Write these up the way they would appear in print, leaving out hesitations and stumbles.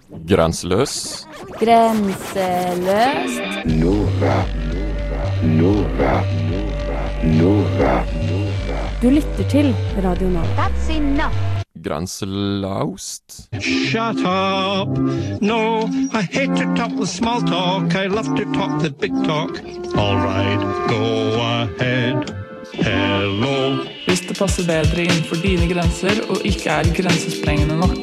Grenseløs. Grenseløst. Du lytter til Radio Nova. That's enough. Grenselaust. Shut up. No, I hate to talk the small talk. I love to talk the big talk. All right, go ahead. Hello. Hvis det passer bedre innenfor dine grenser og ikke er grensesprengende nok.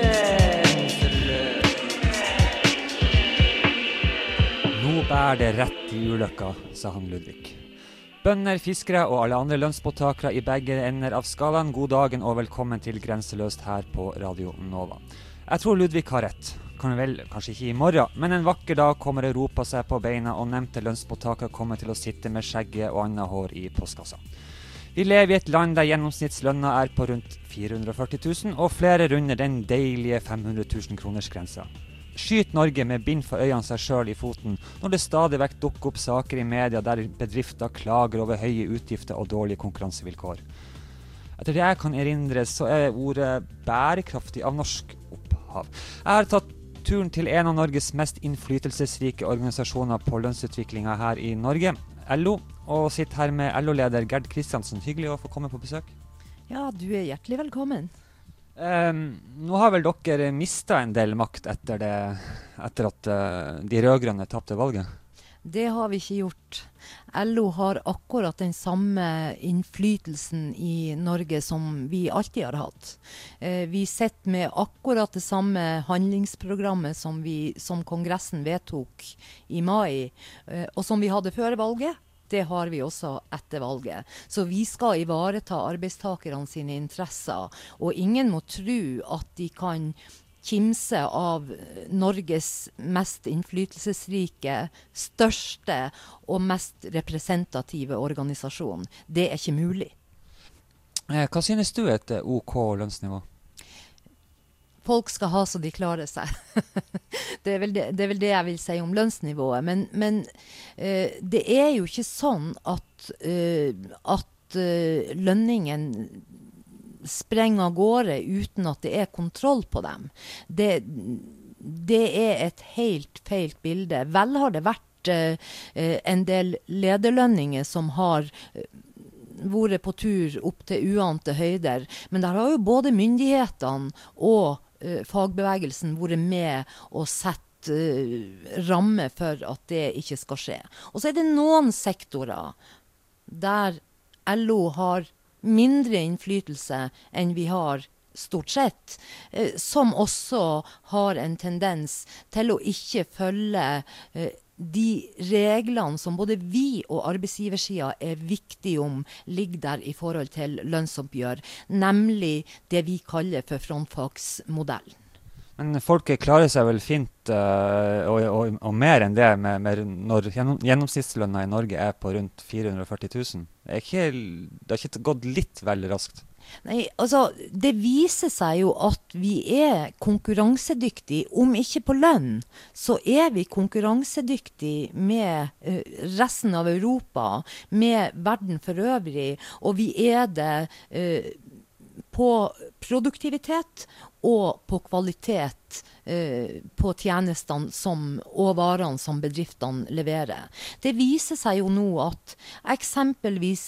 Nå bærer det rett i ulykka, sa han Ludvig. Bønder, fiskere og alle andre lønnsmottakere i begge ender av skalaen, god dagen og velkommen til Grenseløst her på Radio Nova. Jeg tror Ludvig har rett. Kanskje ikke i morgen, men en vakker dag kommer Europa seg på beina, og nevnte lønnsmottakere kommer til å sitte med skjegget og annet hår i postkassa. Vi lever i et land der gjennomsnittslønna er på rundt 440 000, og flere runder den deilige 500 000 kroners grensa. Skyt Norge med bind for øynene seg selv i foten, når det stadig vekk dukker opp saker i media der bedrifter klager over høye utgifter og dårlige konkurransevilkår. Etter det jeg kan erindre, så er ordet bærekraftig av norsk opphav. Jeg har tatt turen til en av Norges mest innflytelsesrike organisasjoner på lønnsutviklinga her i Norge, LO, og sitter her med LO-leder Gerd Kristiansen. Hyggelig å få komme på besøk. Ja, du er hjertelig velkommen. Nå har vel dere mistet en del makt etter at de rødgrønne tapte valget? Det har vi ikke gjort. LO har akkurat den samme innflytelsen i Norge som vi alltid har hatt. Vi sitter med akkurat det samme handlingsprogrammet som Kongressen vedtok i mai, og som vi hadde før valget. Det har vi også etter valget. Så vi skal ivareta arbeidstakerne sine interesser, og ingen må tro at de kan kimse av Norges mest innflytelsesrike, største og mest representative organisasjon. Det er ikke mulig. Hva synes du er et OK lønnsnivå? Folk skal ha så de klarer seg. Det er vel det jeg vil si om lønnsnivået. Men det er jo ikke sånn at lønningen sprenger av gårde uten at det er kontroll på dem. Det er et helt feil bilde. Vel har det vært en del lederlønninger som har vært på tur opp til uante høyder, men der har jo både myndighetene og fagbevegelsen vært med og sett ramme for at det ikke skal skje. Og så er det noen sektorer der LO har mindre innflytelse enn vi har stort sett, som også har en tendens til å ikke følge de reglene som både vi og arbeidsgiversida er viktige om ligger der i forhold til lønnsoppgjør, nemlig det vi kaller for frontfagsmodellen. Men folk klarer seg vel fint, og mer enn det, når gjennomsnittslønna i Norge er på rundt 440 000. Det har ikke gått litt veldig raskt? Nei, altså, det viser seg jo at vi er konkurransedyktige, om ikke på lønn, så er vi konkurransedyktige med resten av Europa, med verden for øvrig, og vi er det på produktivitet og på kvalitet på tjenestene og varene som bedriftene leverer. Det viser seg jo nå at eksempelvis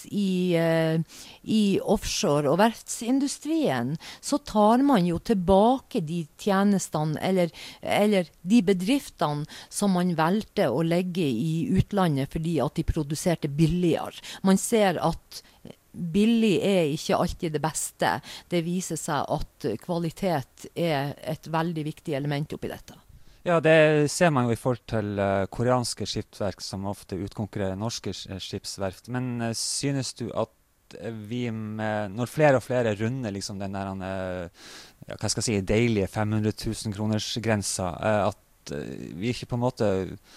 i offshore- og verftsindustrien så tar man jo tilbake de tjenestene eller de bedriftene som man valgte å legge i utlandet fordi at de produserte billigere. Man ser at billig er ikke alltid det beste. Det viser seg at kvalitet er et veldig viktig element oppi dette. Ja, det ser man jo i forhold til koreanske skipsverk som ofte utkonkurrerer norske skipsverft. Men synes du at når flere og flere runder liksom den der, deilige 500 000 kroners grensa, at vi ikke på en måte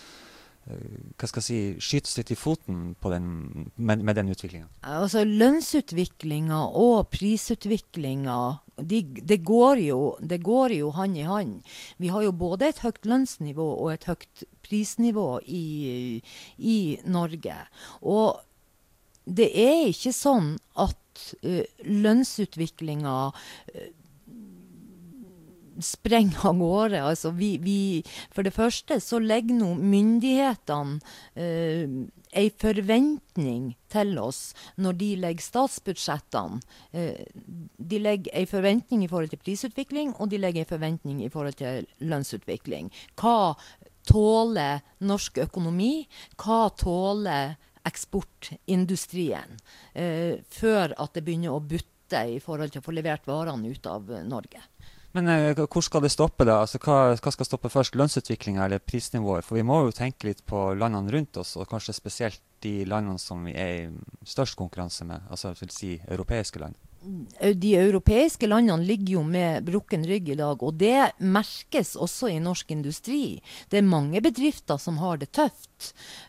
skytes litt i foten på med den utviklingen? Altså lønnsutviklinga og prisutviklinga, det går jo hand i hand. Vi har jo både et høyt lønnsnivå og et høyt prisnivå i Norge. Og det er ikke sånn at lønnsutviklinga sprenger av gårde. Altså for det første så legger nå myndighetene en forventning til oss når de legger statsbudsjettene. De legger en forventning i forhold til prisutvikling, og de legger en forventning i forhold til lønnsutvikling. Hva tåler norsk økonomi? Hva tåler eksportindustrien? Før at det begynner å butte i forhold til å få levert varene ut av Norge. Men hvor skal det stoppe da? Altså, hva skal stoppe først? Lønnsutviklingen eller prisnivået? For vi må jo tenke litt på landene rundt oss, og kanskje spesielt de landene som vi er i størst konkurranse med, altså vil si europeiske land. De europeiske landene ligger jo med brukken rygg i dag, og det merkes også i norsk industri. Det er mange bedrifter som har det tøft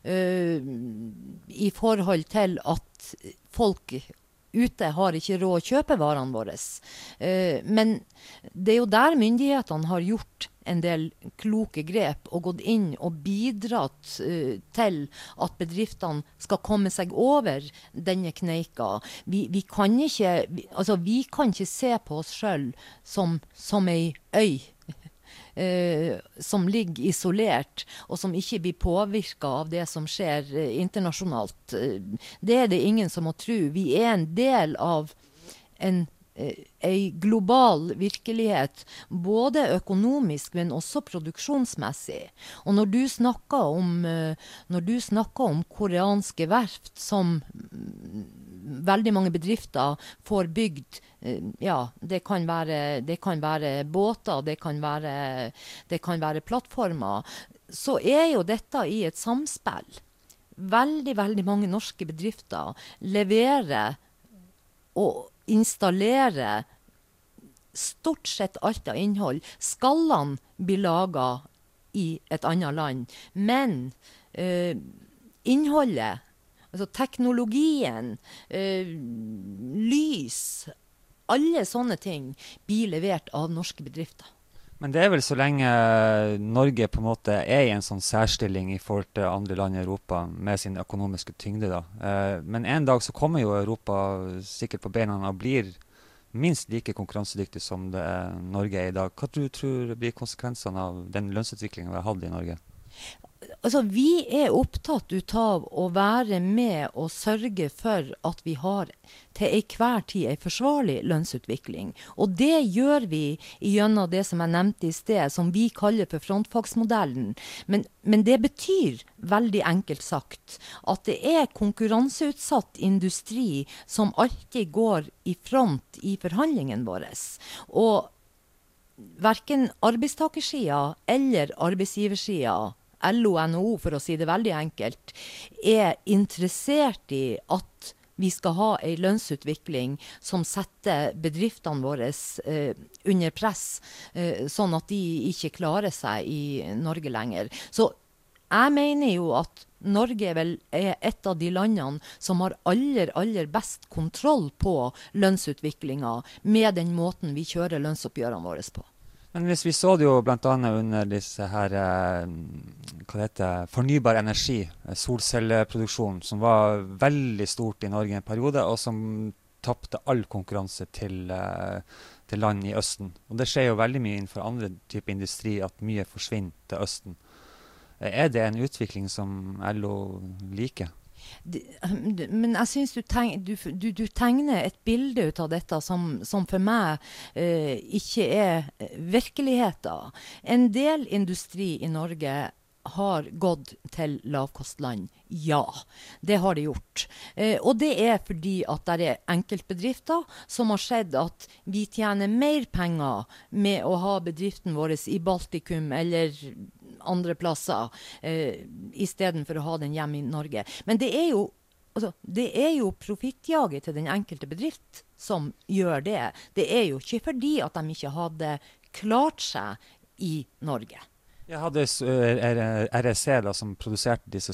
i forhold til at folk ute har ikke råd å kjøpe varene våre. Men det er jo der myndighetene har gjort en del kloke grep og gått inn og bidratt til at bedriftene skal komme seg over denne kneika. Vi kan ikke se på oss selv som ei øy som ligger isolert, og som ikke blir påvirket av det som skjer internasjonalt. Det er det ingen som må tro. Vi er en del av en global virkelighet, både økonomisk, men også produksjonsmessig. Og når du snakker om koreanske verft som veldig mange bedrifter får bygd, det kan være båter, det kan være plattformer, så er jo dette i et samspill. Veldig, veldig mange norske bedrifter leverer og installerer stort sett alt av innhold. Skallene blir laget i et annet land, men innholdet, altså teknologien, lys, alle sånne ting blir levert av norske bedrifter. Men det er vel så lenge Norge på en måte er i en sånn særstilling i forhold til andre land i Europa med sin økonomiske tyngde da. Men en dag så kommer jo Europa sikkert på beina og blir minst like konkurransedyktig som det Norge er i dag. Hva tror blir konsekvensene av den lønnsutviklingen vi har hatt i Norge? Altså, vi er opptatt av å være med og sørge for at vi har til enhver tid en forsvarlig lønnsutvikling. Og det gjør vi gjennom det som jeg nevnte i sted, som vi kaller for frontfagsmodellen. Men det betyr, veldig enkelt sagt, at det er konkurranseutsatt industri som alltid går i front i forhandlingen våre. Og hverken arbeidstakersida eller arbeidsgiversida, LO og NHO, for å si det veldig enkelt, er interessert i at vi skal ha en lønnsutvikling som setter bedriftene våre under press, sånn at de ikke klarer seg i Norge lenger. Så jeg mener jo at Norge er et av de landene som har aller best kontroll på lønnsutviklingen med den måten vi kjører lønnsoppgjørene våre på. Men hvis vi så det jo blant annet under disse her, fornybar energi, solcelleproduksjon, som var veldig stort i Norge i en periode, og som tappte all konkurranse til land i Østen. Og det skjer jo veldig mye innenfor andre typer industri at mye forsvinner til Østen. Er det en utvikling som LO liker? Men jeg synes du tegner et bilde ut av dette som for meg ikke er virkeligheten. En del industri i Norge har gått til lavkostland. Ja, det har de gjort. Og det er fordi at det er enkeltbedrifter som har sett at vi tjener mer penger med å ha bedriften vår i Baltikum eller andre plasser, i stedet for å ha den hjemme i Norge. Men det er jo profittjaget til den enkelte bedrift som gjør det. Det er jo ikke fordi at de ikke hadde klart seg i Norge. Jeg hadde REC da, som produserte disse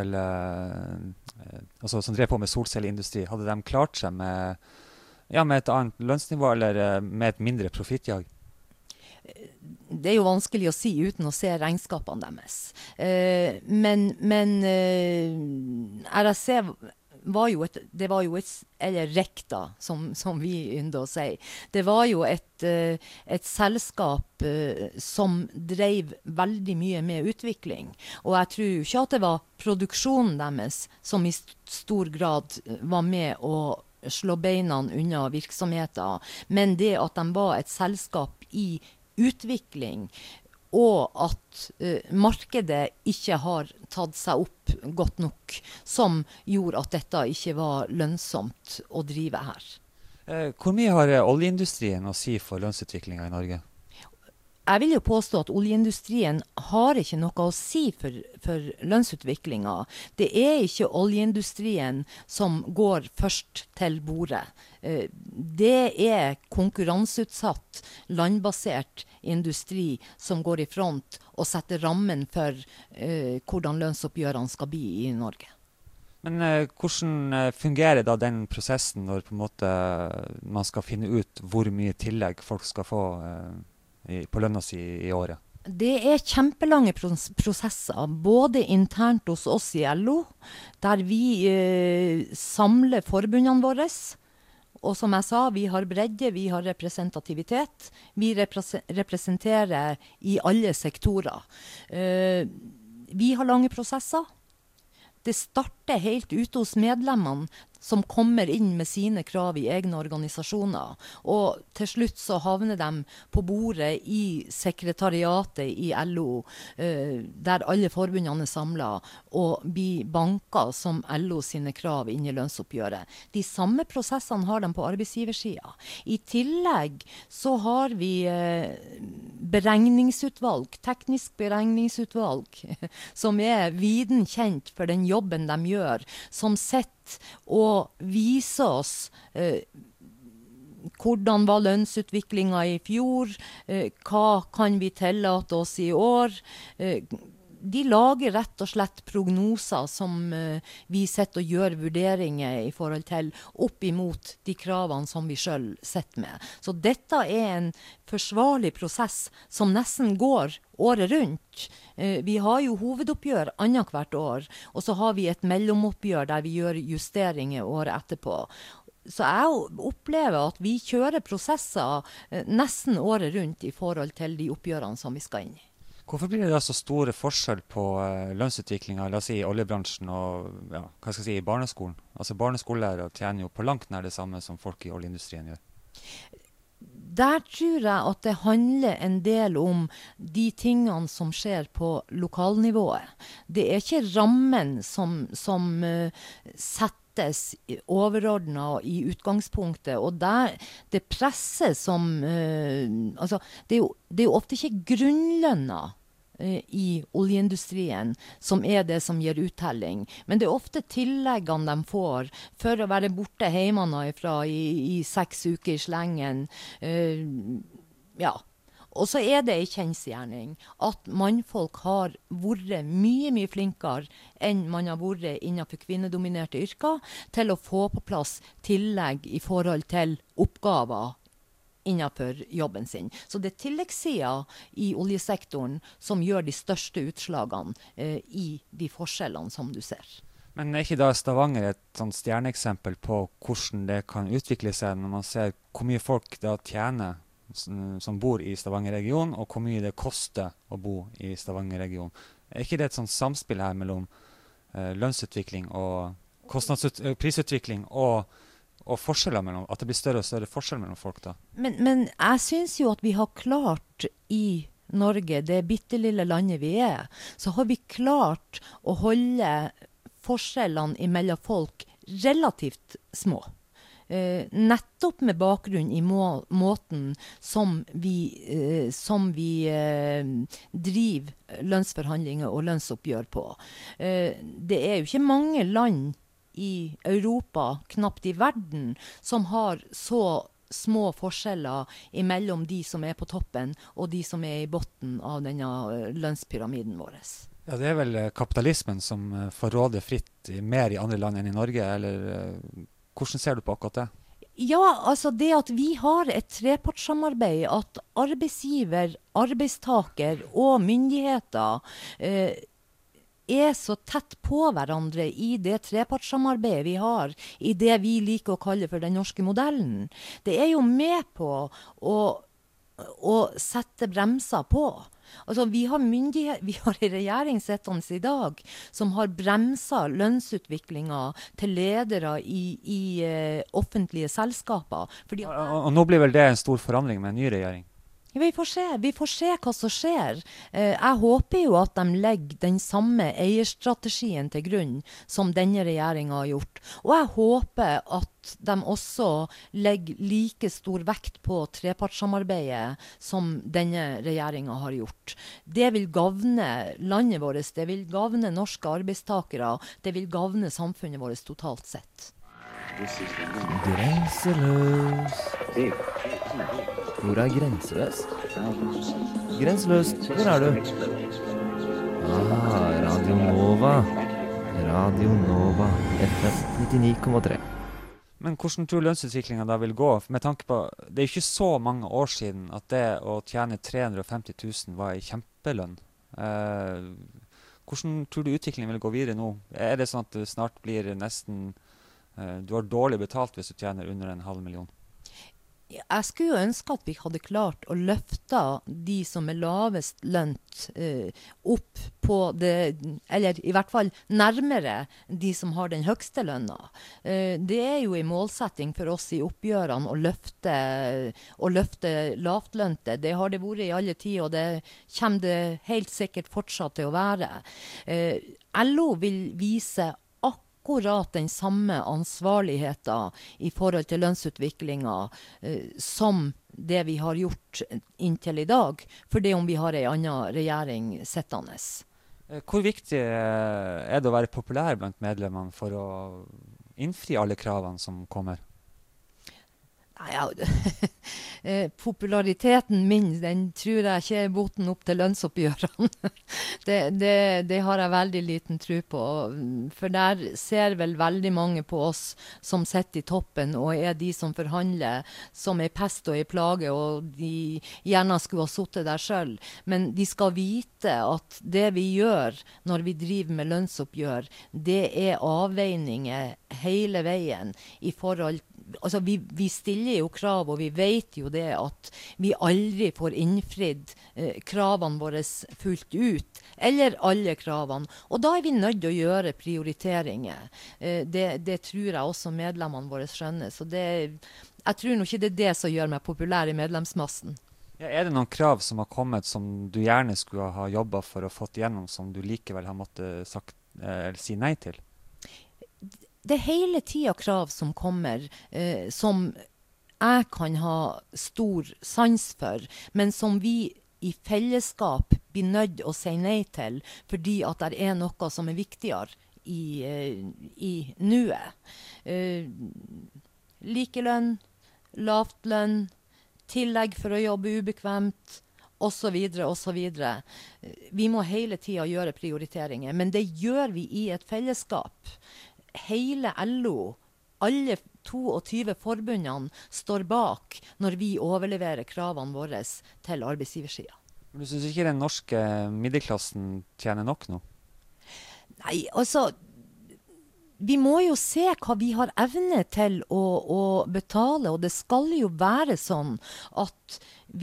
altså som drev på med solcelleindustri. Hadde de klart seg med et annet lønnsnivå eller med et mindre profittjag? Det er jo vanskelig å si uten å se regnskapene deres. Men REC eller Rekta, som vi ynder å si. Det var jo et selskap som drev veldig mye med utvikling. Og jeg tror ikke at det var produksjonen deres som i stor grad var med å slå beina unna virksomheten, men det at de var et selskap i utvikling, og at markedet ikke har tatt seg opp godt nok, som gjorde at dette ikke var lønnsomt å drive her. Hvor mye har oljeindustrien å si for lønnsutviklingen i Norge? Jeg vil jo påstå at oljeindustrien har ikke noe å si for lønnsutviklingen. Det ikke oljeindustrien som går først til bordet. Det konkurranseutsatt, landbasert industri som går i front og setter rammen for hvordan lønnsoppgjørene skal bli i Norge. Men hvordan fungerer da den prosessen når på en måte man skal finne ut hvor mye tillegg folk skal få på lønna si i året? Det kjempelange prosesser, både internt hos oss i LO, der vi samler forbundene våre. Og som jeg sa, vi har bredde, vi har representativitet. Vi representerer i alle sektorer. Vi har lange prosesser. Det starter helt ute hos medlemmene som kommer inn med sine krav i egne organisasjoner. Og til slutt så havner de på bordet i sekretariatet i LO, der alle forbundene samlet, og blir banket som LO sine krav inn i lønnsoppgjøret. De samme prosessene har de på arbeidsgiversiden. I tillegg så har vi beregningsutvalg, teknisk beregningsutvalg, som viden kjent for den jobben de gjør, som sitter og viser oss hvordan var lønnsutviklingen i fjor, hva kan vi tillate oss i år. De lager rett og slett prognoser som vi setter og gjør vurderinger i forhold til opp imot de kravene som vi selv setter med. Så dette en forsvarlig prosess som nesten går året rundt. Vi har jo hovedoppgjør annethvert år, og så har vi et mellomoppgjør der vi gjør justeringer året etterpå. Så jeg opplever at vi kjører prosesser nesten året rundt i forhold til de oppgjørene som vi skal inn i. Hvorfor blir det da så store forskjell på lønnsutviklingen, la oss si, i oljebransjen og i barneskolen? Altså barneskolelærere tjener jo på langt nær det samme som folk i oljeindustrien gjør. Der tror jeg at det handler en del om de tingene som skjer på lokalnivået. Det ikke rammen som settes overordnet i utgangspunktet, og det presset som det er jo ofte ikke grunnlønna i oljeindustrien som det som gir uttelling, men det ofte tilleggene de får for å være borte hjemmefra i 6 uker i slengen. Og så det en kjensgjerning at mannfolk har vært mye flinkere enn man har vært innenfor kvinnedominerte yrker til å få på plass tillegg i forhold til oppgaver innenfor jobben sin. Så det tilleggssiden i oljesektoren som gjør de største utslagene i de forskjellene som du ser. Men ikke da Stavanger et sånt stjerneeksempel på hvordan det kan utvikle seg når man ser hvor mye folk da tjener som bor i Stavanger-regionen, og hvor mye det koster å bo i Stavanger-regionen? Ikke det et sånt samspill her mellom lønnsutvikling og prisutvikling og forskjeller mellom, at det blir større og større forskjell mellom folk da? Men jeg synes jo at vi har klart i Norge, det bittelille landet vi så har vi klart å holde forskjellene mellom folk relativt små. Nettopp med bakgrunn i måten som vi driver lønnsforhandlinger og lønnsoppgjør på. Det jo ikke mange land i Europa, knapt i verden, som har så små forskjeller mellom de som på toppen og de som i botten av denne lønnspyramiden vår. Ja, det vel kapitalismen som får råde fritt mer i andre land enn i Norge, eller hvordan ser du på akkurat det? Ja, altså det at vi har et trepartssamarbeid, at arbeidsgiver, arbeidstaker og myndigheter så tett på hverandre i det trepartssamarbeidet vi har, i det vi liker å kalle for den norske modellen. Det jo med på å sette bremser på. Altså, vi har en regjering sittende i dag som har bremset lønnsutviklingen til ledere i offentlige selskaper. Og nå blir vel det en stor forandring med en ny regjering? Vi får se hva som skjer. Jeg håper jo at de legger den samme eierstrategien til grunn som denne regjeringen har gjort. Og jeg håper at de også legger like stor vekt på trepartssamarbeidet som denne regjeringen har gjort. Det vil gagne landet vårt, det vil gagne norske arbeidstakere, det vil gagne samfunnet vårt totalt sett. Grenseløs. Hvor Grenseløs? Grenseløs, hvor du? Radio Nova. Radio Nova, FM 99,3. Men hvordan tror lønnsutviklingen da vil gå? Med tanke på, det ikke så mange år siden at det å tjene 350 000 var en kjempelønn. Hvordan tror du utviklingen vil gå videre nå? Det sånn at det snart blir nesten du har dårlig betalt hvis du tjener under 500 000? Jeg skulle jo ønske at vi hadde klart å løfte de som lavest lønt opp på det, eller i hvert fall nærmere de som har den høgste lønna. Det jo en målsetting for oss i oppgjørene å løfte lavtlønte. Det har det vært i alle tid, og det kommer det helt sikkert fortsatt til å være. LO vil vise akkurat den samme ansvarligheten i forhold til lønnsutviklingen som det vi har gjort inntil i dag, for det om vi har en annen regjering sittende. Hvor viktig det å være populær blant medlemmene for å innfri alle kravene som kommer? Populariteten min, den tror jeg ikke boten opp til lønnsoppgjørene. det har jeg veldig liten tro på, for der ser vel veldig mange på oss som sitter i toppen og de som forhandler som pest og plage, og de gjerne skulle ha suttet der selv. Men de skal vite at det vi gjør når vi driver med lønnsoppgjør, det avveininger hele veien i forhold til. Altså, vi stiller jo krav, og vi vet jo det at vi aldri får innfridd kravene våre fullt ut, eller alle kravene. Og da vi nødt til å gjøre prioriteringer. Det tror jeg også medlemmene våre skjønner. Så jeg tror nok ikke det det som gjør meg populær i medlemsmassen. Ja, det noen krav som har kommet som du gjerne skulle ha jobbet for å fått igjennom, som du likevel har måttet si nei til? Det hele tiden krav som kommer, som jeg kan ha stor sans for, men som vi i fellesskap blir nødt å si nei til, fordi at det noe som viktigere i nuet. Likelønn, lavt lønn, tillegg for å jobbe ubekvemt, og så videre, og så videre. Vi må hele tiden gjøre prioriteringer, men det gjør vi i et fellesskap. Hele LO, alle 22 forbundene står bak når vi overleverer kravene våre til arbeidsgiversiden. Men du synes ikke den norske middelklassen tjener nok nå? Nei, altså, vi må jo se hva vi har evne til å betale, og det skal jo være sånn at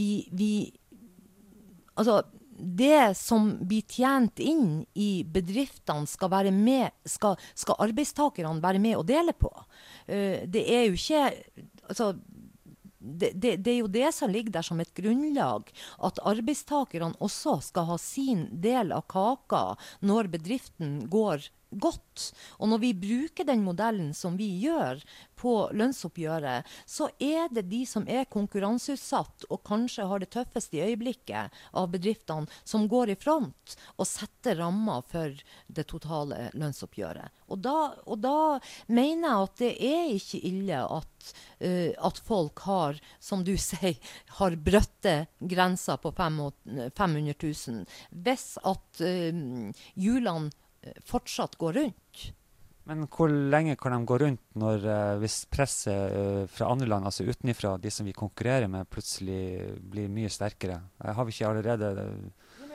altså, det som blir tjent inn i bedriftene skal være med, skal arbeidstakerne være med og dele på. Det jo ikke, altså, det jo det som ligger der som et grunnlag, at arbeidstakerne også skal ha sin del av kaka når bedriften går godt. Og når vi bruker den modellen som vi gjør på lønnsoppgjøret, så det de som konkurranseutsatt og kanskje har det tøffeste i øyeblikket av bedriftene som går i front og setter rammer for det totale lønnsoppgjøret. Og da mener jeg at det ikke ille at folk har, som du sier, har brøtte grenser på 500 000. Hvis at hjulene fortsatt går rundt. Men hvor lenge kan de gå rundt hvis presset fra andre land, altså utenifra, de som vi konkurrerer med, plutselig blir mye sterkere? Har vi ikke allerede...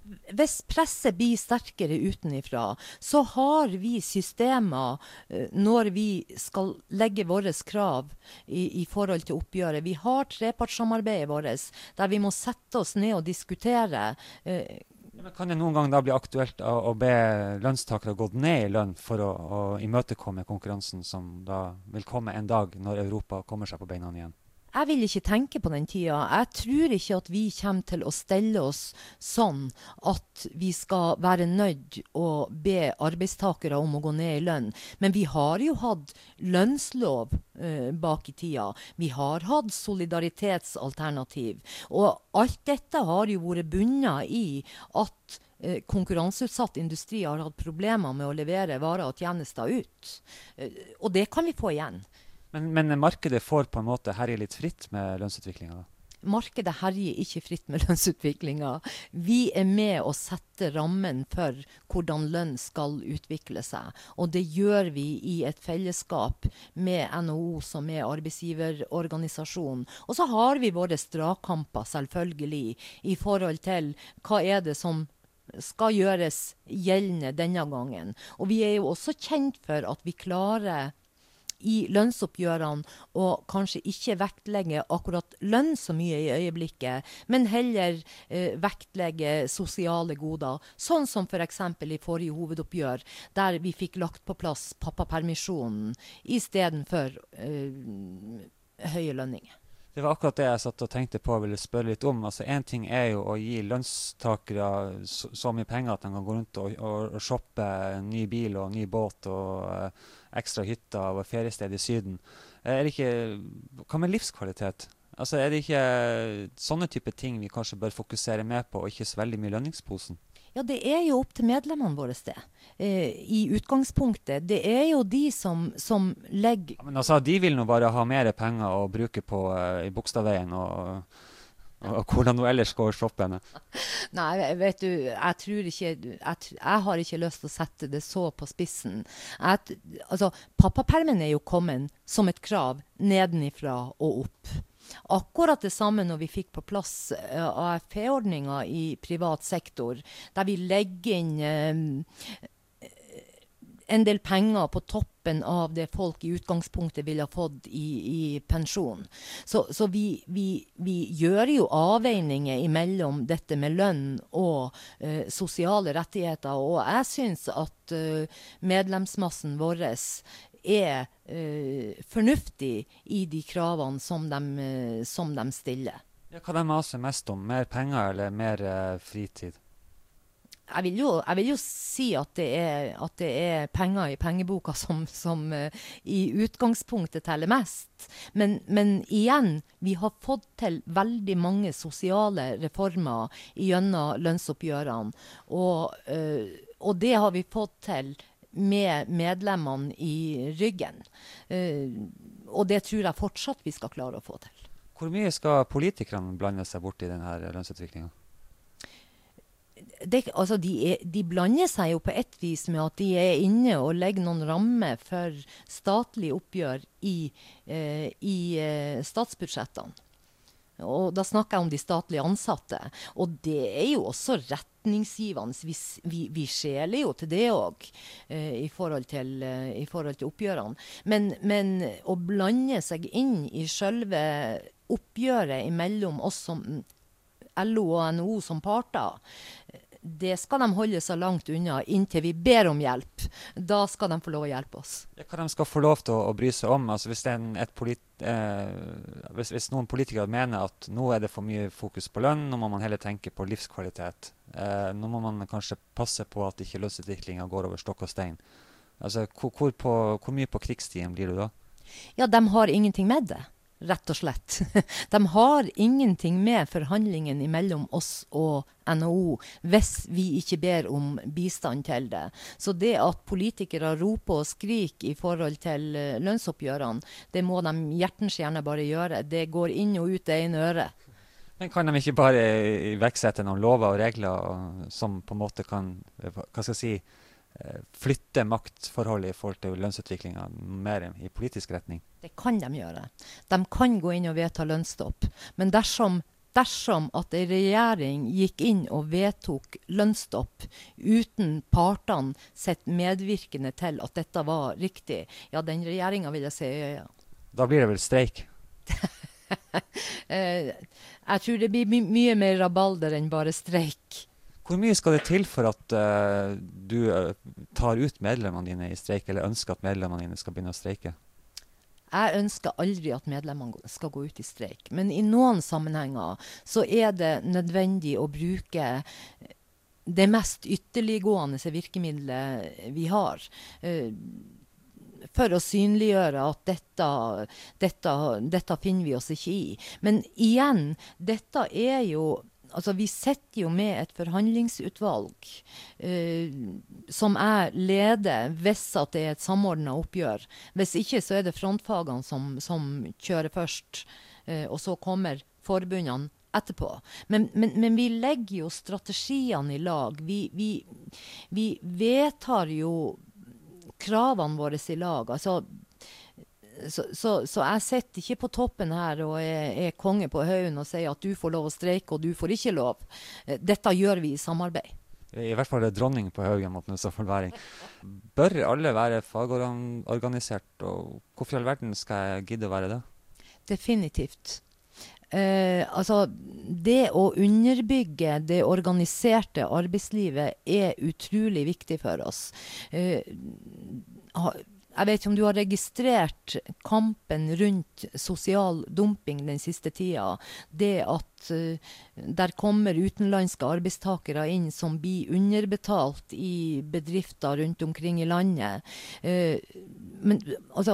hvis presset blir sterkere utenifra, så har vi systemer når vi skal legge våre krav i forhold til oppgjøret. Vi har trepartssamarbeidet vårt, der vi må sette oss ned og diskutere. Men kan det noen gang da bli aktuelt å be lønnstakere gått ned i lønn for å imøtekomme konkurransen som da vil komme en dag når Europa kommer seg på beina igjen? Jeg vil ikke tenke på den tida. Jeg tror ikke at vi kommer til å stelle oss sånn at vi skal være nødt å be arbeidstakere om å gå ned i lønn. Men vi har jo hatt lønnslov bak i tida. Vi har hatt solidaritetsalternativ. Og alt dette har jo vært bunnet i at konkurranseutsatt industri har hatt problemer med å levere varer og tjenester ut. Og det kan vi få igjen. Men markedet får på en måte herje litt fritt med lønnsutviklingen da? Markedet herjer ikke fritt med lønnsutviklingen. Vi med å sette rammen for hvordan lønn skal utvikle seg. Og det gjør vi i et fellesskap med NHO som arbeidsgiverorganisasjon. Og så har vi våre dragkamper selvfølgelig i forhold til hva det som skal gjøres gjeldende denne gangen. Og vi jo også kjent for at vi klarer i lønnsoppgjørene og kanskje ikke vektlegge akkurat lønn så mye i øyeblikket, men heller vektlegge sosiale goder, sånn som for eksempel i forrige hovedoppgjør, der vi fikk lagt på plass pappapermisjonen i stedet for høye lønninger. Det var akkurat det jeg satt og tenkte på og ville spørre litt om. Altså, en ting jo å gi lønnstakere så mye penger at de kan gå rundt og shoppe ny bil og ny båt og ekstra hytter og feriested i Syden. Det ikke, hva med livskvalitet? Altså, det ikke sånne type ting vi kanskje bør fokusere mer på, og ikke så veldig mye lønningsposen? Ja, det jo opp til medlemmene våre det. I utgangspunktet. Det jo de som legger... Ja, men altså, de vil nå bare ha mer penger å bruke på i Bogstadveien og hvordan noe ellers går shoppene. Nei, vet du, jeg tror ikke... Jeg har ikke lyst til å sette det så på spissen. Altså, pappapermen jo kommet som et krav nedenifra og opp. Akkurat det samme når vi fikk på plass AFP-ordninger i privat sektor, der vi legger inn en del penger på toppen av det folk i utgangspunktet ville ha fått i pensjon. Så vi gjør jo avveininger imellom dette med lønn og sosiale rettigheter, og jeg synes at medlemsmassen vår fornuftig i de kravene som de stiller. Ja, hva de maser mest om? Mer penger eller mer fritid? Jeg vil jo si at det penger i pengeboka som i utgangspunktet teller mest. Men igjen, vi har fått til veldig mange sosiale reformer gjennom lønnsoppgjørene, og det har vi fått til med medlemmene i ryggen. Og det tror jeg fortsatt vi skal klare å få til. Hvor mye skal politikerne blande seg bort i denne lønnsutviklingen? Altså de blander seg jo på et vis med at de inne og legger noen rammer for statlig oppgjør i statsbudsjettene. Og da snakker jeg om de statlige ansatte. Og det jo også retningsgivende. Vi skjeler jo til det også, i forhold til oppgjørene. Men å blande seg inn i selve oppgjøret mellom oss som LO og NHO som parter, det skal de holde så langt unna inntil vi ber om hjelp. Da skal de få lov å hjelpe oss. Hva de skal få lov til å bry seg om? Altså, hvis noen politikere mener at nå det for mye fokus på lønn, nå må man heller tenke på livskvalitet. Nå må man kanskje passe på at ikke lønnsutviklingen går over stokk og stein. Altså, hvor mye på krigsstien blir du da? Ja, de har ingenting med det. Rett og slett. De har ingenting med forhandlingen mellom oss og NHO hvis vi ikke ber om bistand til det. Så det at politikere roper og skriker i forhold til lønnsoppgjørene, det må de hjertens gjerne bare gjøre. Det går inn og ut det ene øret. Men kan de ikke bare iverksette noen lover og regler som på en måte kan, hva skal jeg si, flytte maktforholdet i forhold til lønnsutviklingen mer i politisk retning? Det kan de gjøre. De kan gå inn og vedta lønnsstopp. Men dersom dersom at en regjering gikk inn og vedtok lønnsstopp uten partene sett medvirkende til at dette var riktig, ja, den regjeringen vil jeg si ja. Da blir det vel streik? Jeg tror det blir mye mer rabalder enn bare streik. Hvor mye skal det til for at du tar ut medlemmene dine i streik, eller ønsker at medlemmene dine skal begynne å streike? Jeg ønsker aldri at medlemmene skal gå ut i streik, men i noen sammenhenger så er det nødvendig å bruke det mest ytterliggående virkemidlet vi har, for å synliggjøre at dette finner vi oss ikke i. Men igjen, dette er jo altså vi sitter jo med et forhandlingsutvalg som er leder hvis at det er et samordnet oppgjør. Hvis ikke så er det frontfagene som kjører først, og så kommer forbundene etterpå. Men vi legger jo strategiene i lag. Vi vedtar jo kravene våre i lag. Altså Så jeg sitter ikke på toppen her og er konge på haugen og sier at du får lov å streike og du får ikke lov. Dette gjør vi i samarbeid. I hvert fall er dronning på haugen mot noe forværing. Bør alle være fagorganisert, og hvorfor i all verden skal jeg gidde å være det? Definitivt. Altså, det å underbygge det organiserte arbeidslivet er utrolig viktig for oss. Jeg vet ikke om du har registrert kampen rundt sosial dumping den siste tida. Det at der kommer utenlandske arbeidstakere inn som blir underbetalt i bedrifter rundt omkring i landet. Men altså,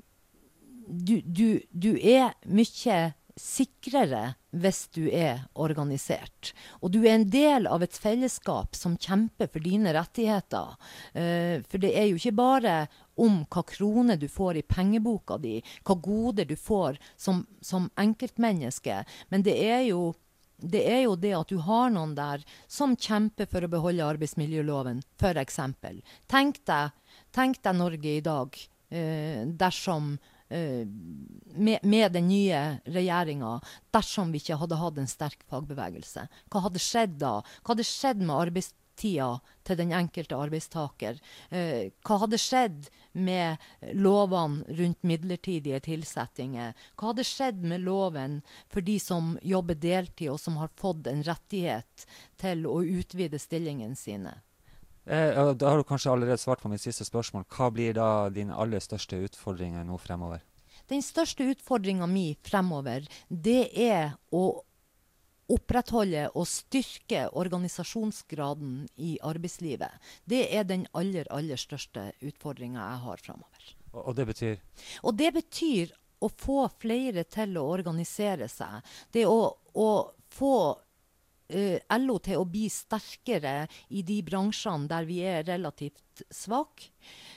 du er mye sikrere hvis du er organisert. Og du er en del av et fellesskap som kjemper for dine rettigheter. For det er jo ikke bare om hva kroner du får i pengeboka di, hva goder du får som enkeltmenneske, men det er jo det at du har noen der som kjemper for å beholde arbeidsmiljøloven, for eksempel. Tenk deg Norge i dag, dersom med den nye regjeringen, dersom vi ikke hadde hatt en sterk fagbevegelse. Hva hadde skjedd da? Hva hadde skjedd med arbeidstida til den enkelte arbeidstaker? Hva hadde skjedd med lovene rundt midlertidige tilsettinger? Hva hadde skjedd med loven for de som jobber deltid og som har fått en rettighet til å utvide stillingen sine? Da har du kanskje allerede svart på mitt siste spørsmål. Hva blir da dine aller største utfordringer nå fremover? Den største utfordringen min fremover, det er å opprettholde og styrke organisasjonsgraden i arbeidslivet. Det er den aller største utfordringen jeg har fremover. Og det betyr? Og det betyr å få flere til å organisere seg. Det å få LO til å bli sterkere i de bransjene der vi er relativt svak.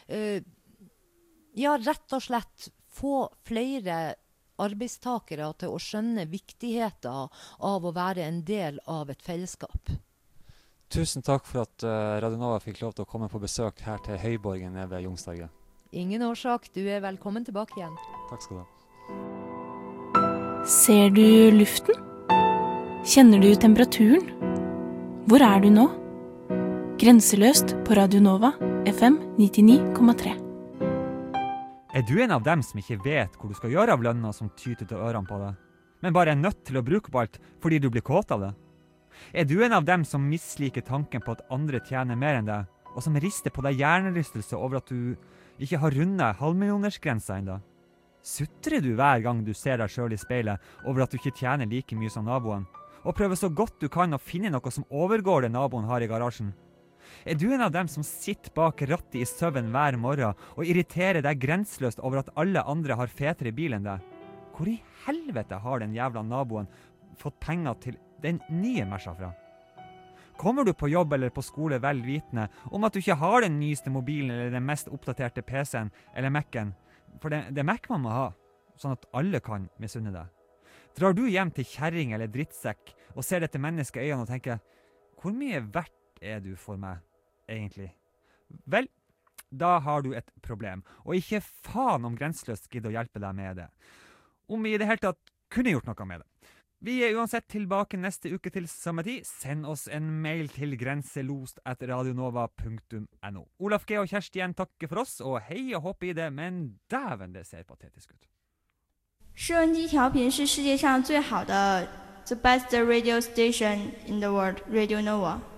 Ja, rett og slett få flere arbeidstakere til å skjønne viktigheten av å være en del av et fellesskap. Tusen takk for at Radio Nova fikk lov til å komme på besøk her til Høyborgen nede ved Youngstorget. Ingen årsak, du er velkommen tilbake igjen. Takk skal du ha. Ser du luften? Kjenner du temperaturen? Hvor er du nå? Grenseløst på Radio Nova, FM 99,3. Er du en av dem som ikke vet hvor du skal gjøre av lønna som tyter til ørene på deg, men bare er nødt til å bruke på alt fordi du blir kåt av det? Er du en av dem som misliker tanken på at andre tjener mer enn deg, og som rister på deg hjernerystelse over at du ikke har rundet halvmillionersgrensa enda? Sutrer du hver gang du ser deg selv i speilet over at du ikke tjener like mye som naboen, og prøver så godt du kan å finne noe som overgår det naboen har i garasjen? Er du en av dem som sitter bak rattet i søvn hver morgen og irriterer deg grenseløst over at alle andre har fetere bil enn deg? Hvor i helvete har den jævla naboen fått penger til den nye Mersa fra? Kommer du på jobb eller på skole vel vitende om at du ikke har den nyeste mobilen eller den mest oppdaterte PC-en eller Mac-en? For det er Mac man må ha, sånn at alle kan misunne deg. Drar du hjem til kjerring eller drittsekk og ser dette mennesket i øynene og tenker, hvor mye verdt er du for meg, egentlig? Vel, da har du et problem, og ikke faen om grenseløst gidder å hjelpe deg med det. Om vi i det hele tatt kunne gjort noe med det. Vi uansett tilbake neste uke til samme tid. Send oss en mail til grenselost@radionova.no. Olaf G. og Kjersti igjen takker for oss, og hei og hopp i det, men dæven, det ser patetisk ut. 收音机调频是世界上最好的 the best radio station in the world, Radio Nova.